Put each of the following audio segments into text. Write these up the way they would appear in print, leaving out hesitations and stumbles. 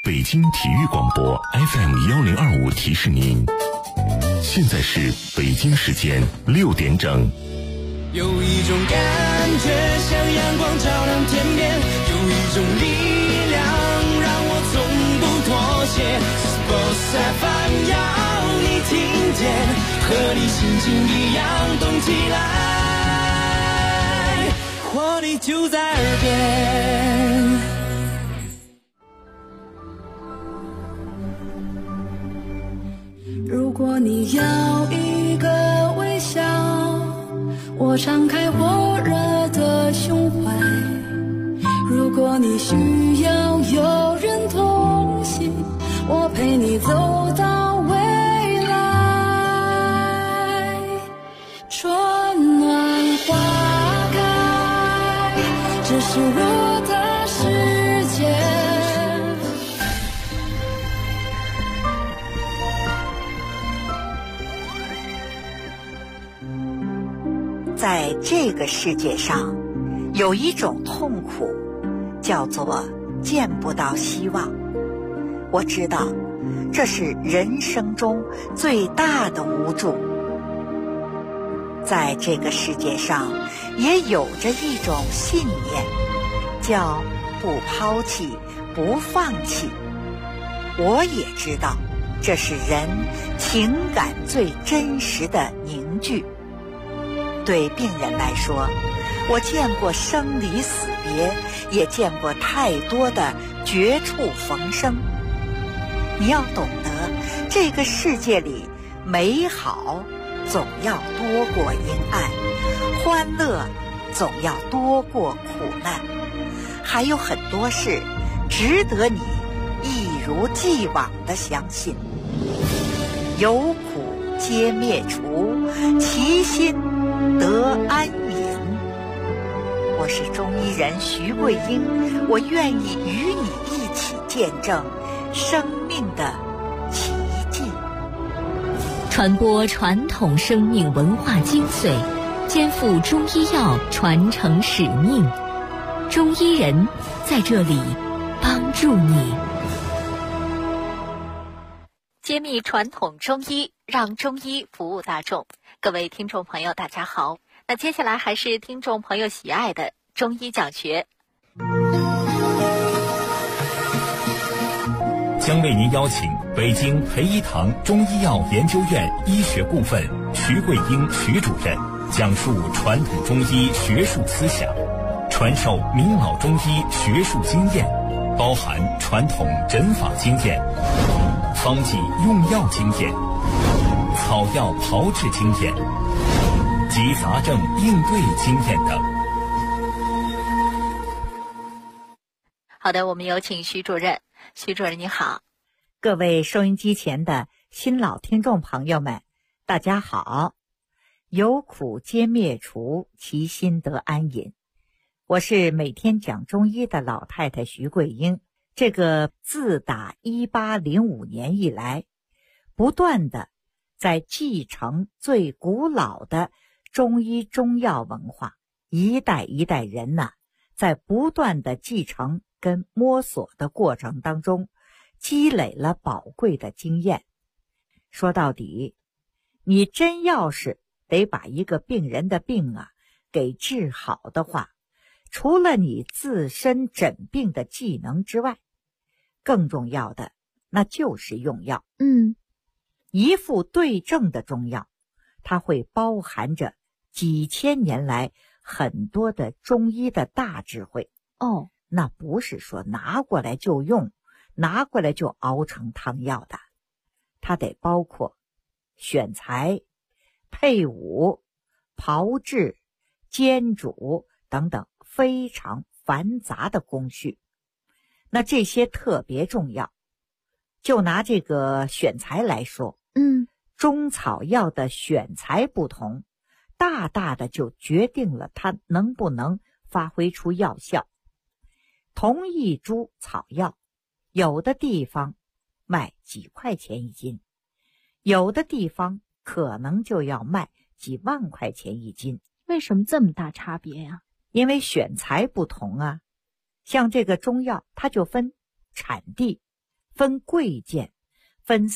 北京体育广播 FM1025提示您，现在是北京时间6点整。 有一种感觉像阳光照亮天边，有一种力量让我从不妥协。Sports FM 要你听见，和你心情一样动起来，活力就在耳边。 如果你要一个微笑，我敞开火热的胸怀。如果你需要有人同行，我陪你走到未来。春暖花开，这是我的世界。 在这个世界上，有一种痛苦，叫做见不到希望。我知道，这是人生中最大的无助。在这个世界上，也有着一种信念，叫不抛弃，不放弃。我也知道，这是人情感最真实的凝聚。对病人来说，我见过生离死别，也见过太多的绝处逢生。你要懂得，这个世界里美好总要多过阴暗，欢乐总要多过苦难，还有很多事值得你一如既往地相信。有苦皆灭除，其心得安隐。我是中医人徐桂英，我愿意与你一起见证生命的奇迹， 传播传统生命文化精髓，肩负中医药传承使命。中医人在这里帮助你，揭秘传统中医，让中医服务大众。各位听众朋友大家好，那接下来还是听众朋友喜爱的中医讲学， 将为您邀请北京培一堂中医药研究院医学顾问徐桂英徐主任讲述传统中医学术思想，传授民老中医学术经验，包含传统诊法经验、方剂用药经验、草药炮制经验及杂症应对经验等。 好的，我们有请徐主任。徐主任你好。 各位收音机前的新老听众朋友们，大家好。有苦皆灭除，其心得安隐。我是每天讲中医的老太太徐桂英。这个自打1805年以来，不断的在继承最古老的中医中药文化，一代一代人呢，在不断的继承跟摸索的过程当中，积累了宝贵的经验。说到底，你真要是得把一个病人的病给治好的话，除了你自身诊病的技能之外，更重要的那就是用药。一副对症的中药，它会包含着几千年来很多的中医的大智慧。那不是说拿过来就用，拿过来就熬成汤药的，它得包括选材、配伍、炮制、煎煮等等非常繁杂的工序。那这些特别重要。就拿这个选材来说，中草药的选材不同，大大的就决定了它能不能发挥出药效。同一株草药，有的地方卖几块钱一斤，有的地方可能就要卖几万块钱一斤。 为什么这么大差别呀？ 因为选材不同啊。像这个中药，它就分产地、 分贵贱，分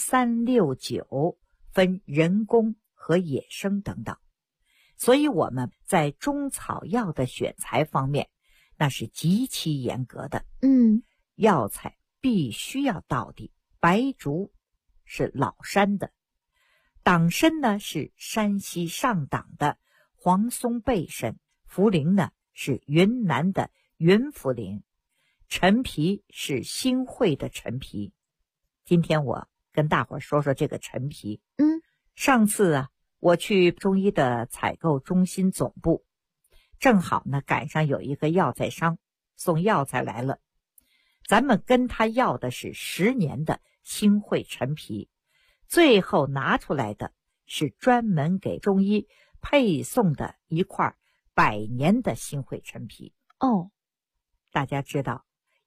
3、6、9，分人工和野生等等。所以我们在中草药的选材方面，那是极其严格的。药材必须要到底。白术是老山的，党参呢是山西上党的黄松背参，茯苓呢是云南的云茯苓，陈皮是新会的陈皮。今天我跟大伙儿说说这个陈皮。上次啊，我去中医的采购中心总部，正好呢赶上有一个药材商送药材来了，咱们跟他要的是10年的新会陈皮，最后拿出来的是专门给中医配送的一块100年的新会陈皮。大家知道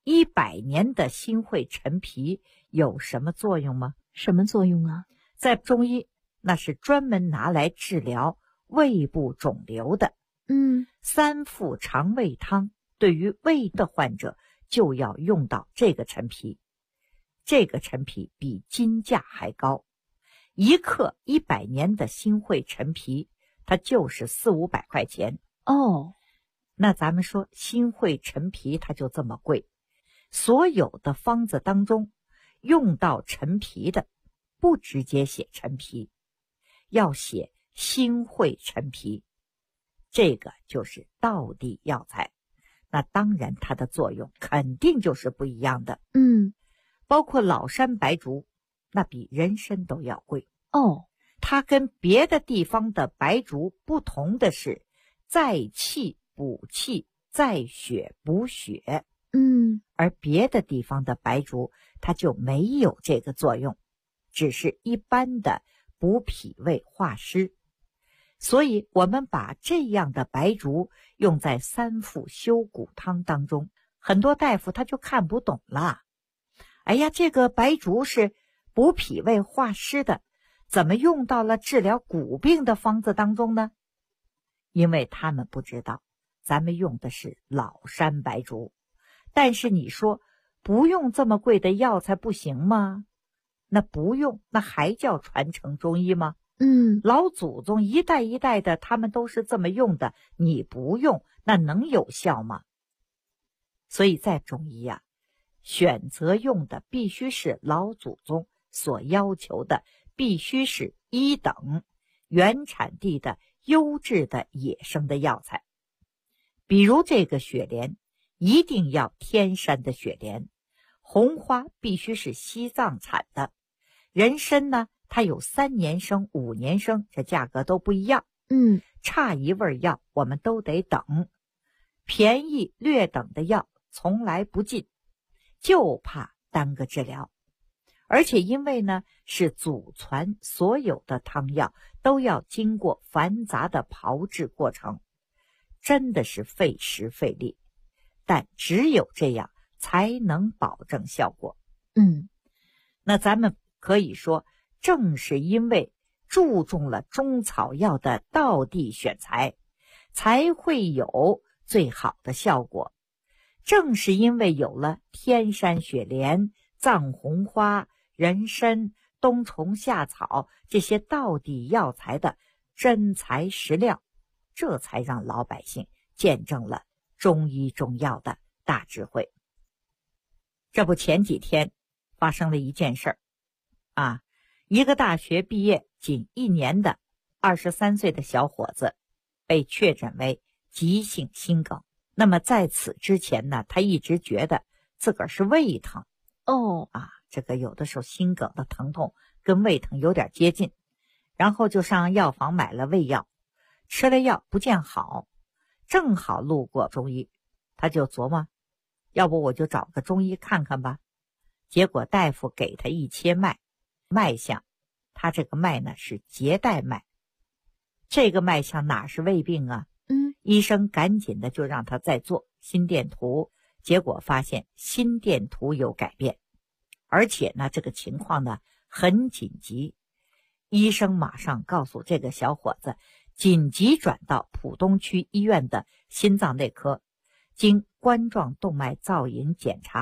100年的新会陈皮有什么作用吗？ 什么作用啊？ 在中医那是专门拿来治疗胃部肿瘤的。3副肠胃汤对于胃的患者就要用到这个陈皮。这个陈皮比金价还高，1克100年的新会陈皮它就是400-500块钱。那咱们说新会陈皮它就这么贵，所有的方子当中用到陈皮的不直接写陈皮，要写新会陈皮，这个就是道地药材。那当然它的作用肯定就是不一样的。包括老山白术，那比人参都要贵。它跟别的地方的白术不同的是，在气补气，在血补血。而别的地方的白术它就没有这个作用，只是一般的补脾胃化湿。所以我们把这样的白术用在3副修骨汤当中，很多大夫他就看不懂了。哎呀，这个白术是补脾胃化湿的，怎么用到了治疗骨病的方子当中呢？因为他们不知道咱们用的是老山白术。但是你说不用这么贵的药材不行吗？那不用，那还叫传承中医吗？老祖宗一代一代的他们都是这么用的，你不用那能有效吗？所以在中医啊，选择用的必须是老祖宗所要求的，必须是1等原产地的优质的野生的药材。比如这个雪莲一定要天山的雪莲，红花必须是西藏产的，人参呢它有3年生5年生，这价格都不一样。差一味药我们都得等，便宜略等的药从来不进，就怕耽搁治疗。而且因为呢是祖传，所有的汤药都要经过繁杂的炮制过程，真的是费时费力，但只有这样才能保证效果。那咱们可以说，正是因为注重了中草药的道地选材，才会有最好的效果。正是因为有了天山雪莲、藏红花、人参、冬虫夏草这些道地药材的真材实料，这才让老百姓见证了中医中药的大智慧。这不前几天发生了一件事儿啊，一个大学毕业仅1年的23岁的小伙子被确诊为急性心梗。那么在此之前呢，他一直觉得自个儿是胃疼。这个有的时候心梗的疼痛跟胃疼有点接近，然后就上药房买了胃药，吃了药不见好，正好路过中医，他就琢磨，要不我就找个中医看看吧。结果大夫给他一切脉，脉象他这个脉呢是结带脉，这个脉象哪是胃病啊？医生赶紧的就让他再做心电图，结果发现心电图有改变，而且呢这个情况呢很紧急。医生马上告诉这个小伙子紧急转到浦东区医院的心脏内科，经冠状动脉造影检查，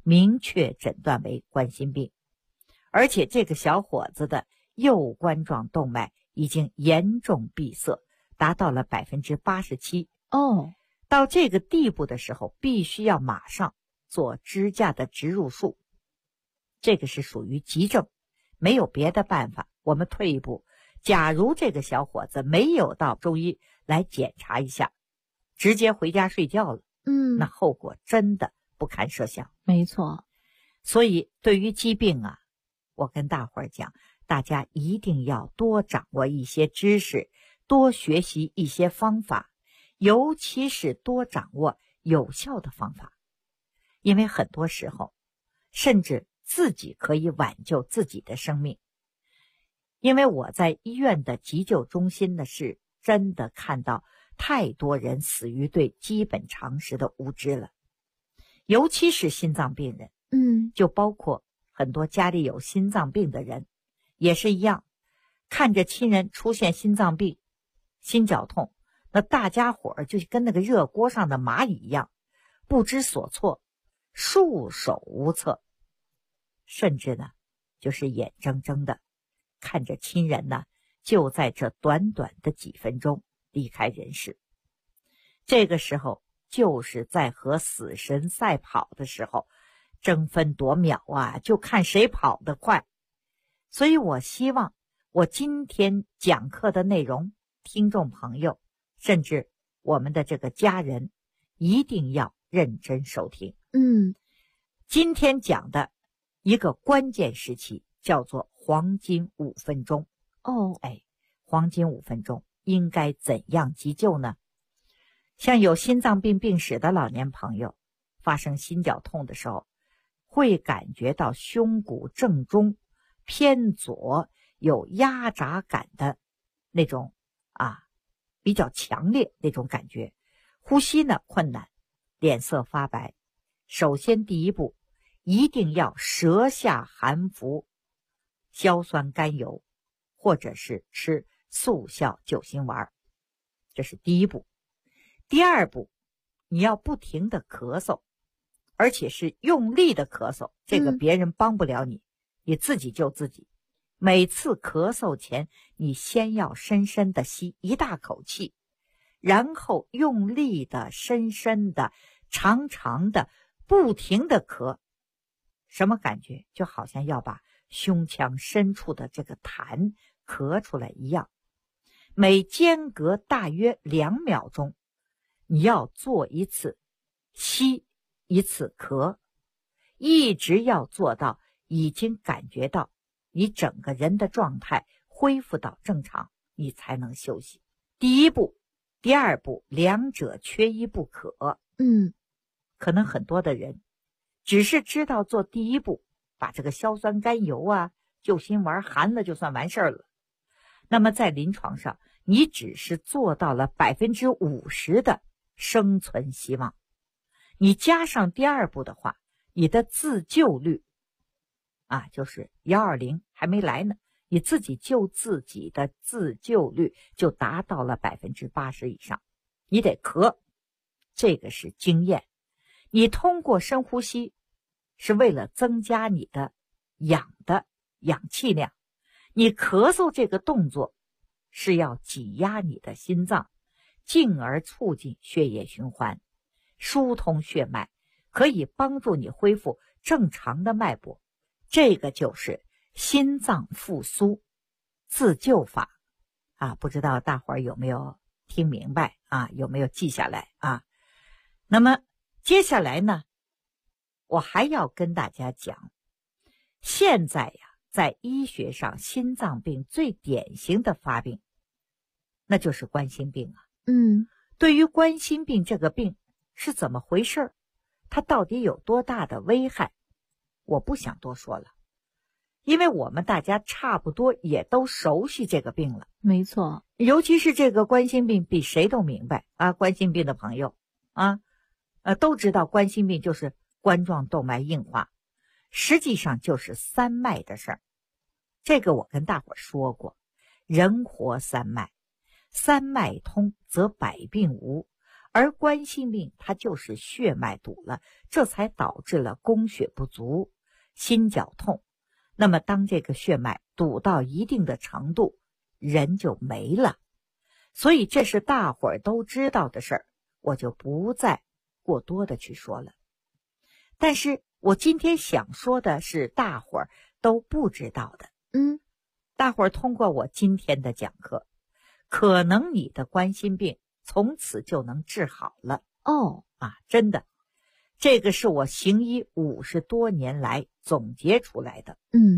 明确诊断为冠心病，而且这个小伙子的右冠状动脉已经严重闭塞，达到了87%。 哦， 到这个地步的时候，必须要马上做支架的植入术，这个是属于急症，没有别的办法。我们退一步，假如这个小伙子没有到中医来检查一下，直接回家睡觉了，那后果真的不堪设想。 没错。 所以对于疾病啊，我跟大伙儿讲，大家一定要多掌握一些知识，多学习一些方法，尤其是多掌握有效的方法。因为很多时候甚至自己可以挽救自己的生命。因为我在医院的急救中心呢，是真的看到太多人死于对基本常识的无知了，尤其是心脏病人，就包括很多家里有心脏病的人也是一样，看着亲人出现心脏病、心绞痛，那大家伙儿就跟那个热锅上的蚂蚁一样，不知所措，束手无策，甚至呢，就是眼睁睁的看着亲人呢，就在这短短的几分钟离开人世。这个时候就是在和死神赛跑的时候，争分夺秒啊，就看谁跑得快。所以我希望我今天讲课的内容，听众朋友甚至我们的这个家人一定要认真收听。今天讲的一个关键时期叫做黄金5分钟。黄金5分钟应该怎样急救呢？像有心脏病病史的老年朋友，发生心绞痛的时候，会感觉到胸骨正中偏左有压榨感的那种比较强烈那种感觉，呼吸呢困难，脸色发白。首先第一步，一定要舌下含服硝酸甘油，或者是吃速效救心丸，这是第一步。第二步，你要不停的咳嗽，而且是用力的咳嗽，这个别人帮不了你，你自己救自己。每次咳嗽前，你先要深深的吸一大口气，然后用力的、深深的、长长的、不停的咳。什么感觉？就好像要把胸腔深处的这个痰咳出来一样。每间隔大约2秒钟，你要做一次吸，一次咳，一直要做到已经感觉到你整个人的状态恢复到正常，你才能休息。第一步、第二步两者缺一不可。可能很多的人只是知道做第一步，把这个硝酸甘油救心丸含了就算完事儿了。那么在临床上，你只是做到了50%的生存希望。你加上第二步的话，你的自救率就是120还没来呢，你自己救自己的自救率就达到了80%以上。你得咳，这个是经验。你通过深呼吸是为了增加你的氧气量，你咳嗽这个动作是要挤压你的心脏，进而促进血液循环，疏通血脉，可以帮助你恢复正常的脉搏。这个就是心脏复苏自救法不知道大伙儿有没有听明白有没有记下来那么接下来呢，我还要跟大家讲，现在在医学上心脏病最典型的发病，那就是冠心病对于冠心病这个病是怎么回事，它到底有多大的危害，我不想多说了，因为我们大家差不多也都熟悉这个病了。 没错， 尤其是这个冠心病比谁都明白冠心病的朋友都知道冠心病就是冠状动脉硬化，实际上就是三脉的事儿。这个我跟大伙说过，人活三脉，三脉通则百病无， 而冠心病它就是血脉堵了，这才导致了供血不足、心绞痛。那么当这个血脉堵到一定的程度，人就没了。所以这是大伙儿都知道的事儿，我就不再过多的去说了。但是我今天想说的是大伙儿都不知道的。大伙儿通过我今天的讲课，可能你的冠心病从此就能治好了。真的，这个是我行医50多年来总结出来的。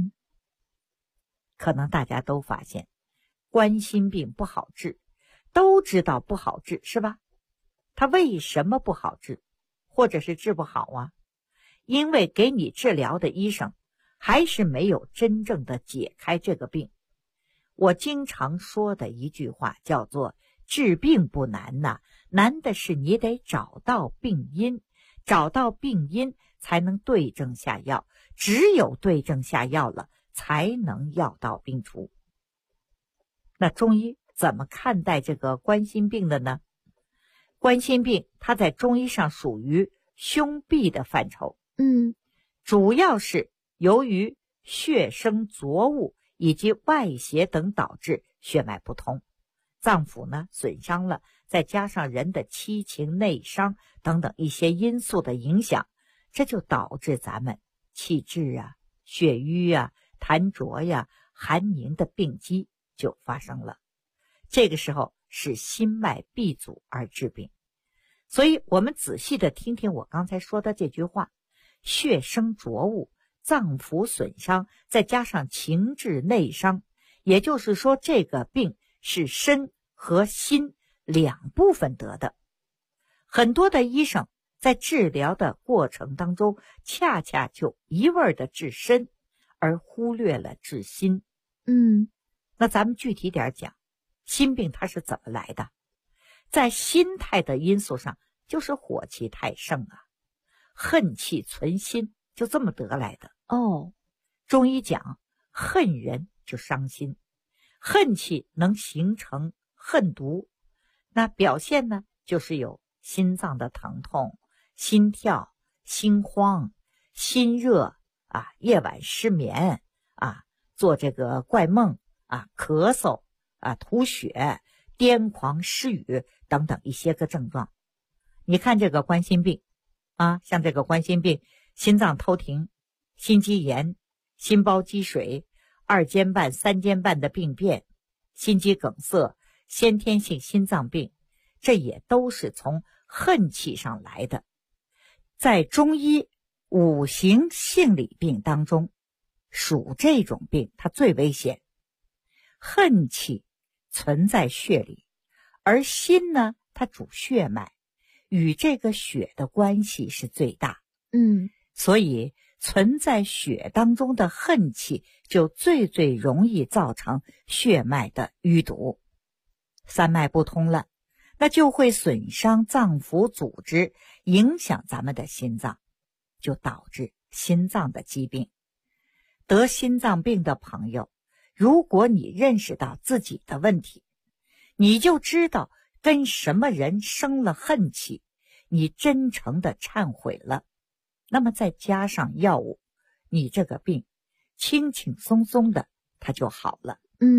可能大家都发现冠心病不好治，都知道不好治，是吧？它为什么不好治，或者是治不好啊？因为给你治疗的医生还是没有真正的解开这个病。我经常说的一句话叫做治病不难呐，难的是你得找到病因，找到病因才能对症下药，只有对症下药了，才能药到病除。那中医怎么看待这个冠心病的呢？冠心病它在中医上属于胸痹的范畴，主要是由于血生浊物以及外邪等导致血脉不通，脏腑呢损伤了，再加上人的七情内伤等等一些因素的影响，这就导致咱们气滞啊、血瘀啊、痰浊呀、寒凝的病机就发生了。这个时候是心脉闭阻而致病。所以我们仔细的听听我刚才说的这句话，血生浊物，脏腑损伤，再加上情志内伤，也就是说这个病是身和心两部分得的。很多的医生在治疗的过程当中，恰恰就一味的治身，而忽略了治心。那咱们具体点讲，心病它是怎么来的？在心态的因素上，就是火气太盛啊，恨气存心，就这么得来的。中医讲恨人就伤心，恨气能形成恨毒，那表现呢就是有心脏的疼痛、心跳、心慌、心热啊，夜晚失眠啊，做这个怪梦啊，咳嗽啊，吐血、癫狂失语等等一些个症状。你看这个冠心病啊，像这个冠心病，心脏偷停、心肌炎、心包积水、2间半、3间半的病变、心肌梗塞、先天性心脏病，这也都是从恨气上来的。在中医五行性理病当中，属这种病它最危险。恨气存在血里，而心呢，它主血脉，与这个血的关系是最大。所以存在血当中的恨气就最容易造成血脉的淤堵，三脉不通了，那就会损伤脏腑组织，影响咱们的心脏，就导致心脏的疾病。得心脏病的朋友，如果你认识到自己的问题，你就知道跟什么人生了恨气，你真诚的忏悔了，那么再加上药物，你这个病轻轻松松的它就好了。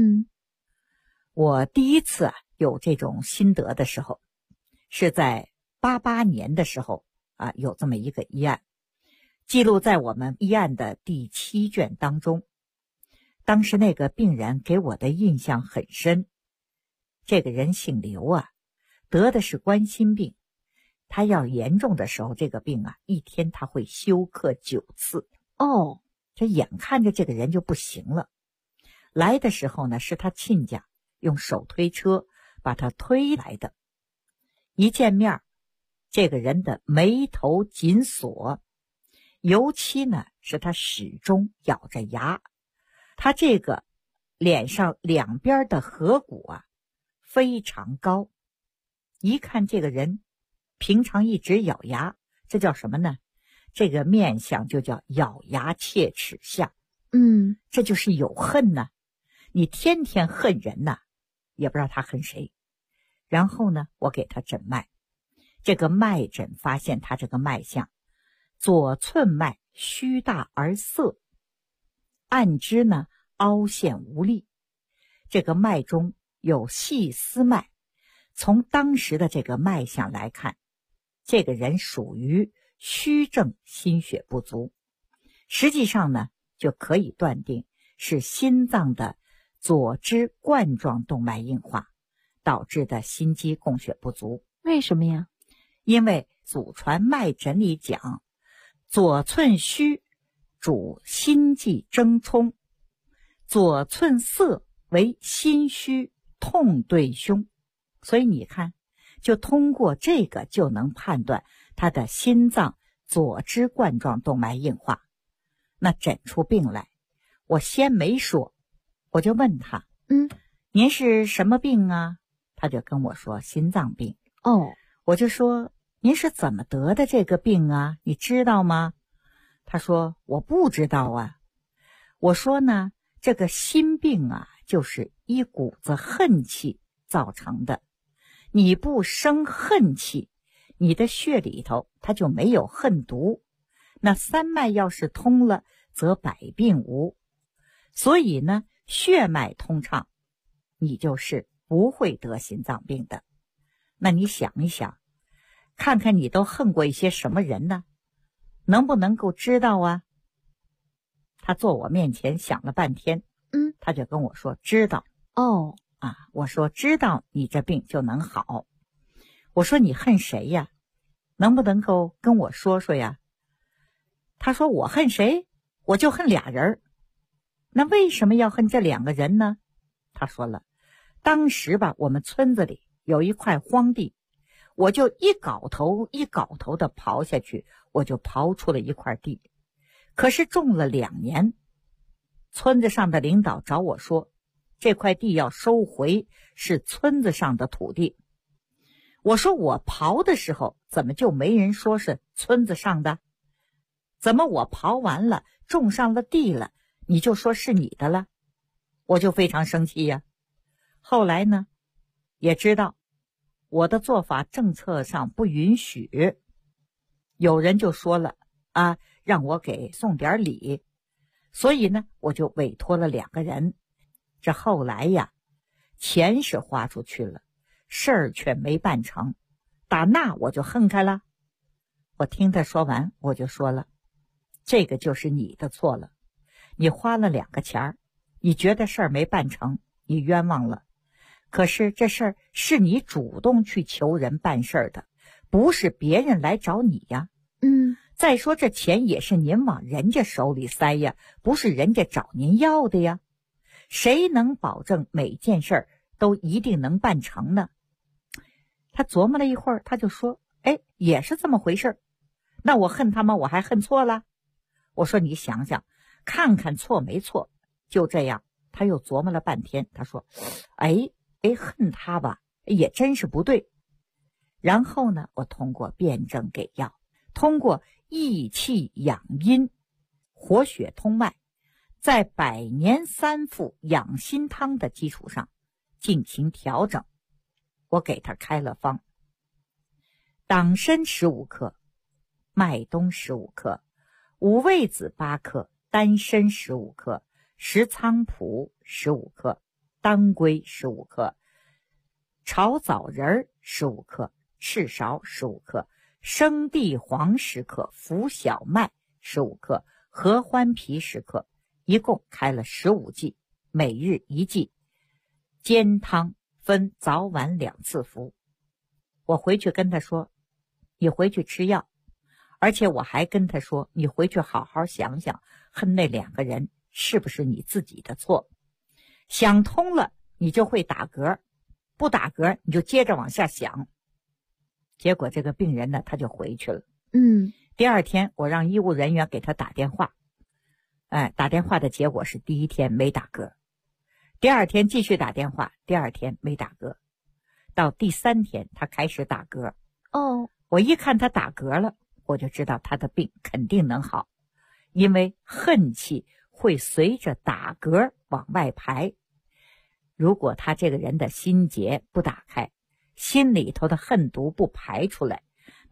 我第一次有这种心得的时候，是在88年的时候有这么一个医案，记录在我们医案的第7卷当中。当时那个病人给我的印象很深，这个人姓刘啊，得的是冠心病。他要严重的时候，这个病一天他会休克9次。这眼看着这个人就不行了。来的时候呢，是他亲家用手推车把他推来的。一见面，这个人的眉头紧锁，尤其呢是他始终咬着牙，他这个脸上两边的颌骨非常高，一看这个人平常一直咬牙，这叫什么呢？这个面相就叫咬牙切齿相。这就是有恨呢。你天天恨人也不知道他恨谁。然后呢，我给他诊脉， 这个脉诊发现他这个脉象，左寸脉虚大而涩，按之呢凹陷无力。这个脉中有细丝脉，从当时的这个脉象来看，这个人属于虚症心血不足，实际上呢就可以断定是心脏的左支冠状动脉硬化导致的心肌供血不足。 为什么呀？ 因为祖传脉诊里讲，左寸虚主心悸争冲，左寸涩为心虚痛对胸。所以你看，就通过这个就能判断他的心脏左支冠状动脉硬化。那诊出病来，我先没说，我就问他，您是什么病啊？他就跟我说心脏病。我就说，您是怎么得的这个病啊？你知道吗？他说我不知道啊。我说呢，这个心病啊，就是一股子恨气造成的。你不生恨气，你的血里头它就没有恨毒，那三脉要是通了，则百病无。所以呢，血脉通畅，你就是不会得心脏病的。那你想一想，看看你都恨过一些什么人呢？能不能够知道啊？他坐我面前想了半天，他就跟我说知道。我说知道你这病就能好。我说你恨谁呀？能不能够跟我说说呀？他说我恨谁？我就恨俩人。那为什么要恨这两个人呢？他说了，当时吧，我们村子里有一块荒地，我就一镐头一镐头的刨下去，我就刨出了一块地。可是种了2年，村子上的领导找我说，这块地要收回，是村子上的土地。我说我刨的时候怎么就没人说是村子上的？怎么我刨完了种上了地了，你就说是你的了？我就非常生气呀。后来呢，也知道我的做法政策上不允许，有人就说了啊，让我给送点礼。所以呢，我就委托了2个人。这后来呀，钱是花出去了，事儿却没办成，打那我就恨开了。我听他说完，我就说了，这个就是你的错了。你花了2个钱儿，你觉得事儿没办成，你冤枉了。可是这事儿是你主动去求人办事儿的，不是别人来找你呀。再说这钱也是您往人家手里塞呀，不是人家找您要的呀。谁能保证每件事儿都一定能办成呢？他琢磨了一会儿，他就说，也是这么回事儿。那我恨他吗？我还恨错了？我说你想想，看看错没错。就这样，他又琢磨了半天，他说，恨他吧，也真是不对。然后呢，我通过辩证给药，通过益气养阴、活血通脉，在百年3副养心汤的基础上进行调整。我给他开了方：党参15克，麦冬15克，五味子8克，丹参15克，石菖蒲15克，当归15克，炒枣仁15克，赤芍15克，生地黄10克，浮小麦15克，合欢皮10克，一共开了15剂，每日1剂，煎汤，分早晚2次服。我回去跟他说，你回去吃药，而且我还跟他说，你回去好好想想，恨那2个人是不是你自己的错？想通了，你就会打嗝；不打嗝，你就接着往下想。结果这个病人呢，他就回去了。第2天，我让医务人员给他打电话。打电话的结果是第1天没打嗝，第2天继续打电话，第2天没打嗝，到第3天他开始打嗝。我一看他打嗝了，我就知道他的病肯定能好，因为恨气会随着打嗝往外排。如果他这个人的心结不打开，心里头的恨毒不排出来，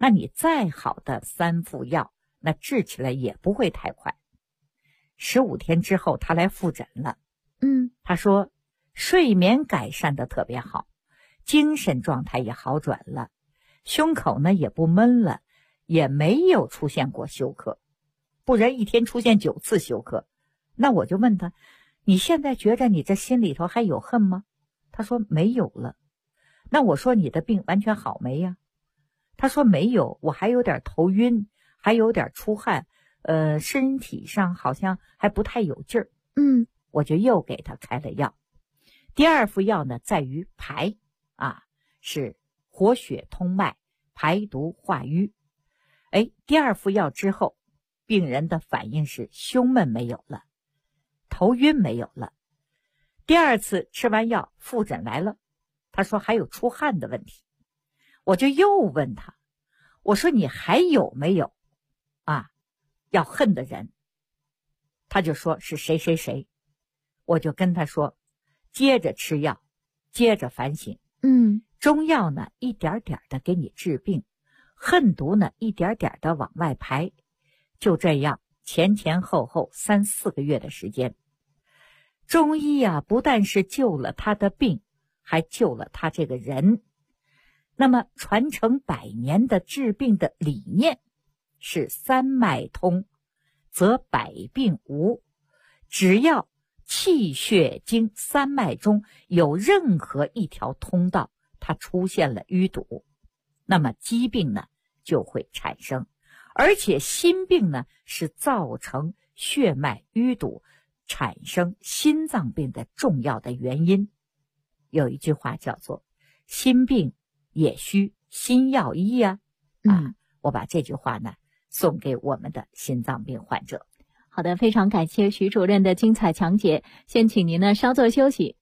那你再好的3副药，那治起来也不会太快。15天之后他来复诊了，他说睡眠改善的特别好，精神状态也好转了，胸口呢也不闷了，也没有出现过休克，不然一天出现9次休克。那我就问他，你现在觉着你这心里头还有恨吗？他说没有了。那我说你的病完全好没呀？他说没有，我还有点头晕，还有点出汗，身体上好像还不太有劲儿。我就又给他开了药。第2副药呢在于排是活血通脉，排毒化瘀。第2副药之后，病人的反应是胸闷没有了，头晕没有了。第2次吃完药复诊来了，他说还有出汗的问题。我就又问他，我说你还有没有要恨的人？他就说是谁谁谁。我就跟他说，接着吃药，接着反省。中药呢一点点的给你治病，恨毒呢一点点的往外排。就这样前后3、4个月的时间，中医不但是救了他的病，还救了他这个人。那么传承100年的治病的理念是3脉通，则百病无。只要气血经3脉中有任何一条通道它出现了淤堵，那么疾病呢就会产生。而且心病呢是造成血脉淤堵产生心脏病的重要的原因。有一句话叫做心病也需心药医我把这句话呢送给我们的心脏病患者。 好的，非常感谢徐主任的精彩讲解，先请您呢稍作休息。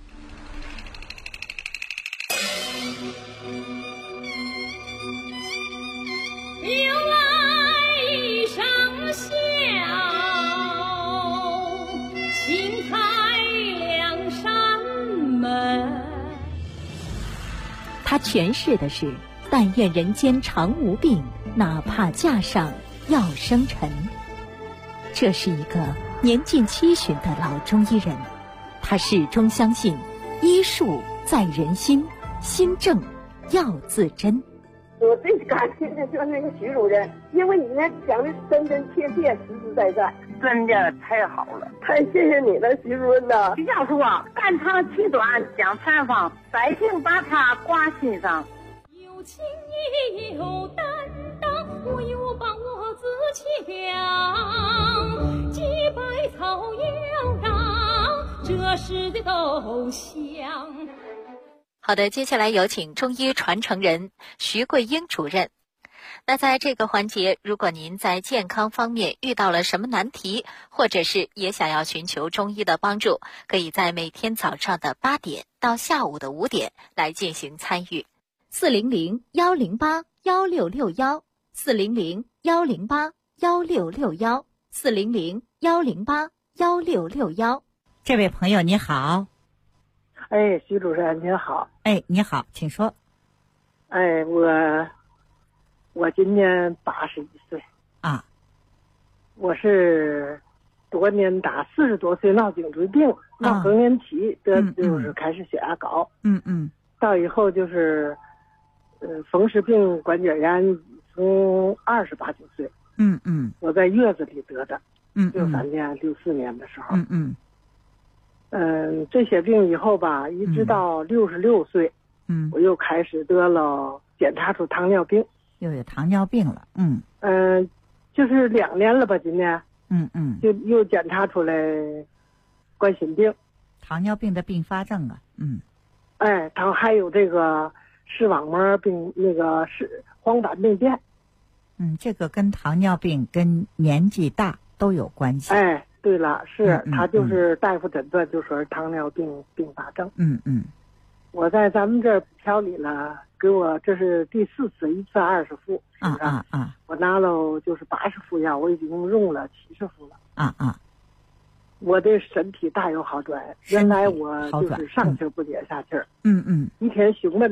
他诠释的是但愿人间常无病，哪怕架上要生尘。这是一个年近70的老中医人，他始终相信医术在人心，心正要自珍。 我最感谢的就是那个徐主任，因为你那讲的真真切切，实实在在，真的太好了，太谢谢你了，徐主任呐！徐教授肝肠气短讲采访，百姓把他挂心上。 有情也有担当，我有把我自强，几百草要让，这时的都香。 好的，接下来有请中医传承人徐桂英主任。那在这个环节，如果您在健康方面遇到了什么难题，或者是也想要寻求中医的帮助，可以在每天早上的8点到下午的5点来进行参与。 400-108-1661400-108-1661400-108-166。 这位朋友你好。 徐主任您好。 你好，请说。 我今年81岁我是多年打40多岁闹颈椎病，闹更年期的，就是开始血压高。到以后就是风湿病关节炎，从28、9岁。我在月子里得的。63年、64年的时候。这些病以后吧，一直到66岁，我又开始得了，检查出糖尿病。 又有糖尿病了。 就是2年了吧，今年。就又检查出来冠心病。 糖尿病的并发症啊。 还有这个视网膜病，那个是黄斑病变。 这个跟糖尿病跟年纪大都有关系。 对了，是他就是大夫诊断就说是糖尿病并发症。我在咱们这儿调理了，给我这是第4次，一次20副，是不是？我拿了就是80副药，我已经用了70副了。我的身体大有好转，原来我就是上气不接下气儿。一天胸闷